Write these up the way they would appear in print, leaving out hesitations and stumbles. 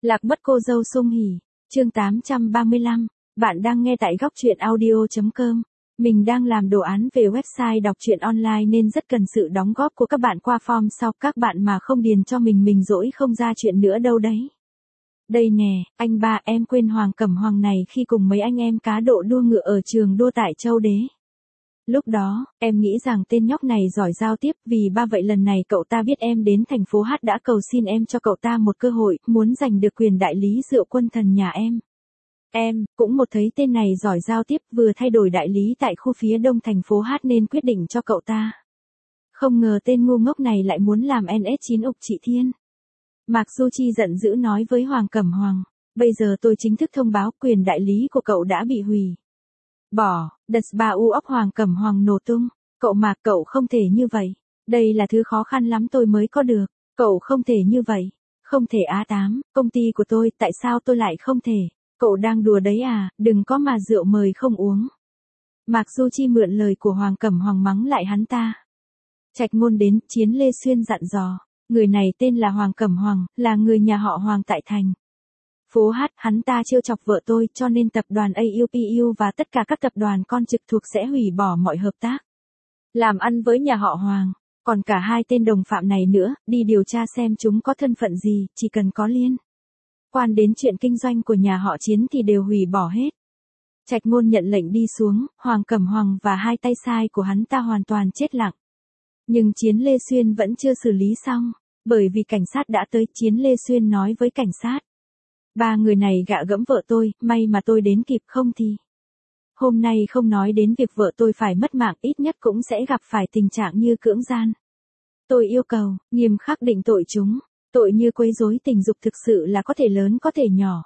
Lạc mất cô dâu sung hỉ, chương 835, bạn đang nghe tại góc truyện audio.com. Mình đang làm đồ án về website đọc truyện online nên rất cần sự đóng góp của các bạn qua form sau. Các bạn mà không điền cho mình dỗi không ra chuyện nữa đâu đấy. Đây nè, anh ba em quên Hoàng Cẩm Hoàng này khi cùng mấy anh em cá độ đua ngựa ở trường đua tại Châu Đế. Lúc đó, em nghĩ rằng tên nhóc này giỏi giao tiếp vì vậy lần này cậu ta biết em đến thành phố H đã cầu xin em cho cậu ta một cơ hội, muốn giành được quyền đại lý rượu Quân Thần nhà em. Em, cũng một thấy tên này giỏi giao tiếp vừa thay đổi đại lý tại khu phía đông thành phố H nên quyết định cho cậu ta. Không ngờ tên ngu ngốc này lại muốn làm NS9 ục chị Thiên. Mạc Du Chi giận dữ nói với Hoàng Cẩm Hoàng, bây giờ tôi chính thức thông báo quyền đại lý của cậu đã bị hủy. Bỏ, đật bà u óc Hoàng Cẩm Hoàng nổ tung, cậu Mạc cậu không thể như vậy, đây là thứ khó khăn lắm tôi mới có được, cậu không thể như vậy, không thể A8, công ty của tôi, tại sao tôi lại không thể, cậu đang đùa đấy à, đừng có mà rượu mời không uống. Mạc Du Chi mượn lời của Hoàng Cẩm Hoàng mắng lại hắn ta. Trạch Ngôn đến, Chiến Lê Xuyên dặn dò, người này tên là Hoàng Cẩm Hoàng, là người nhà họ Hoàng tại thành phố H, hắn ta trêu chọc vợ tôi cho nên tập đoàn AUPU và tất cả các tập đoàn con trực thuộc sẽ hủy bỏ mọi hợp tác làm ăn với nhà họ Hoàng, còn cả hai tên đồng phạm này nữa, đi điều tra xem chúng có thân phận gì, chỉ cần có liên quan đến chuyện kinh doanh của nhà họ Chiến thì đều hủy bỏ hết. Trạch Ngôn nhận lệnh đi xuống, Hoàng Cẩm Hoàng và hai tay sai của hắn ta hoàn toàn chết lặng. Nhưng Chiến Lê Xuyên vẫn chưa xử lý xong, bởi vì cảnh sát đã tới. Chiến Lê Xuyên nói với cảnh sát, ba người này gạ gẫm vợ tôi, may mà tôi đến kịp, không thì hôm nay không nói đến việc vợ tôi phải mất mạng, ít nhất cũng sẽ gặp phải tình trạng như cưỡng gian. Tôi yêu cầu, nghiêm khắc định tội chúng, tội như quấy rối tình dục thực sự là có thể lớn có thể nhỏ.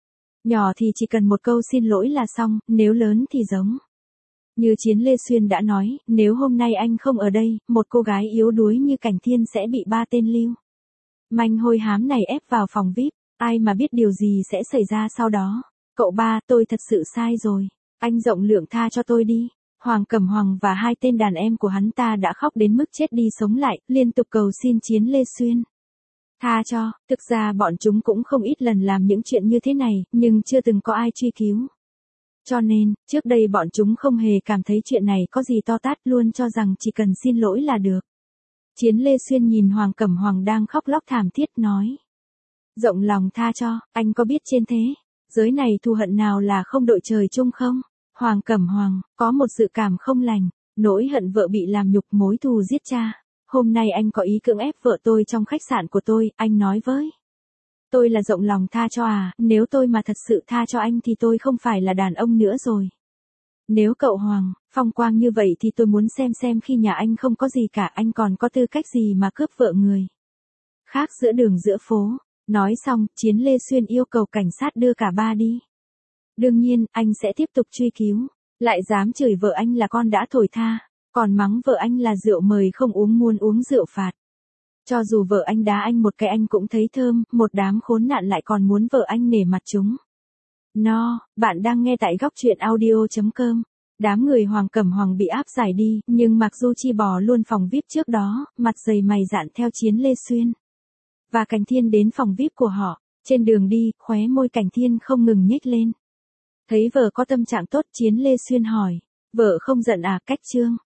Nhỏ thì chỉ cần một câu xin lỗi là xong, nếu lớn thì giống như Chiến Lê Xuyên đã nói, nếu hôm nay anh không ở đây, một cô gái yếu đuối như Cảnh Thiên sẽ bị ba tên lưu manh hôi hám này ép vào phòng VIP, ai mà biết điều gì sẽ xảy ra sau đó. Cậu ba, tôi thật sự sai rồi, anh rộng lượng tha cho tôi đi. Hoàng Cẩm Hoàng và hai tên đàn em của hắn ta đã khóc đến mức chết đi sống lại, liên tục cầu xin Chiến Lê Xuyên tha cho. Thực ra bọn chúng cũng không ít lần làm những chuyện như thế này, nhưng chưa từng có ai truy cứu. Cho nên, trước đây bọn chúng không hề cảm thấy chuyện này có gì to tát, luôn cho rằng chỉ cần xin lỗi là được. Chiến Lê Xuyên nhìn Hoàng Cẩm Hoàng đang khóc lóc thảm thiết nói, rộng lòng tha cho, anh có biết trên thế giới này thù hận nào là không đội trời chung không? Hoàng Cẩm Hoàng, có một dự cảm không lành, nỗi hận vợ bị làm nhục, mối thù giết cha. Hôm nay anh có ý cưỡng ép vợ tôi trong khách sạn của tôi, anh nói với tôi là rộng lòng tha cho à, nếu tôi mà thật sự tha cho anh thì tôi không phải là đàn ông nữa rồi. Nếu cậu Hoàng, phong quang như vậy thì tôi muốn xem khi nhà anh không có gì cả, anh còn có tư cách gì mà cướp vợ người khác giữa đường giữa phố. Nói xong, Chiến Lê Xuyên yêu cầu cảnh sát đưa cả ba đi. Đương nhiên, anh sẽ tiếp tục truy cứu, lại dám chửi vợ anh là con đã thổi tha, còn mắng vợ anh là rượu mời không uống muốn uống rượu phạt. Cho dù vợ anh đá anh một cái anh cũng thấy thơm, một đám khốn nạn lại còn muốn vợ anh nể mặt chúng. Bạn đang nghe tại góc truyện audio.com. Đám người Hoàng Cẩm Hoàng bị áp giải đi, nhưng Mạc Du Chi bỏ luôn phòng VIP trước đó, mặt dày mày dạn theo Chiến Lê Xuyên và Cảnh Thiên đến phòng VIP của họ. Trên đường đi, khóe môi Cảnh Thiên không ngừng nhếch lên. Thấy vợ có tâm trạng tốt, Chiến Lê Xuyên hỏi, vợ không giận à? Cách Trương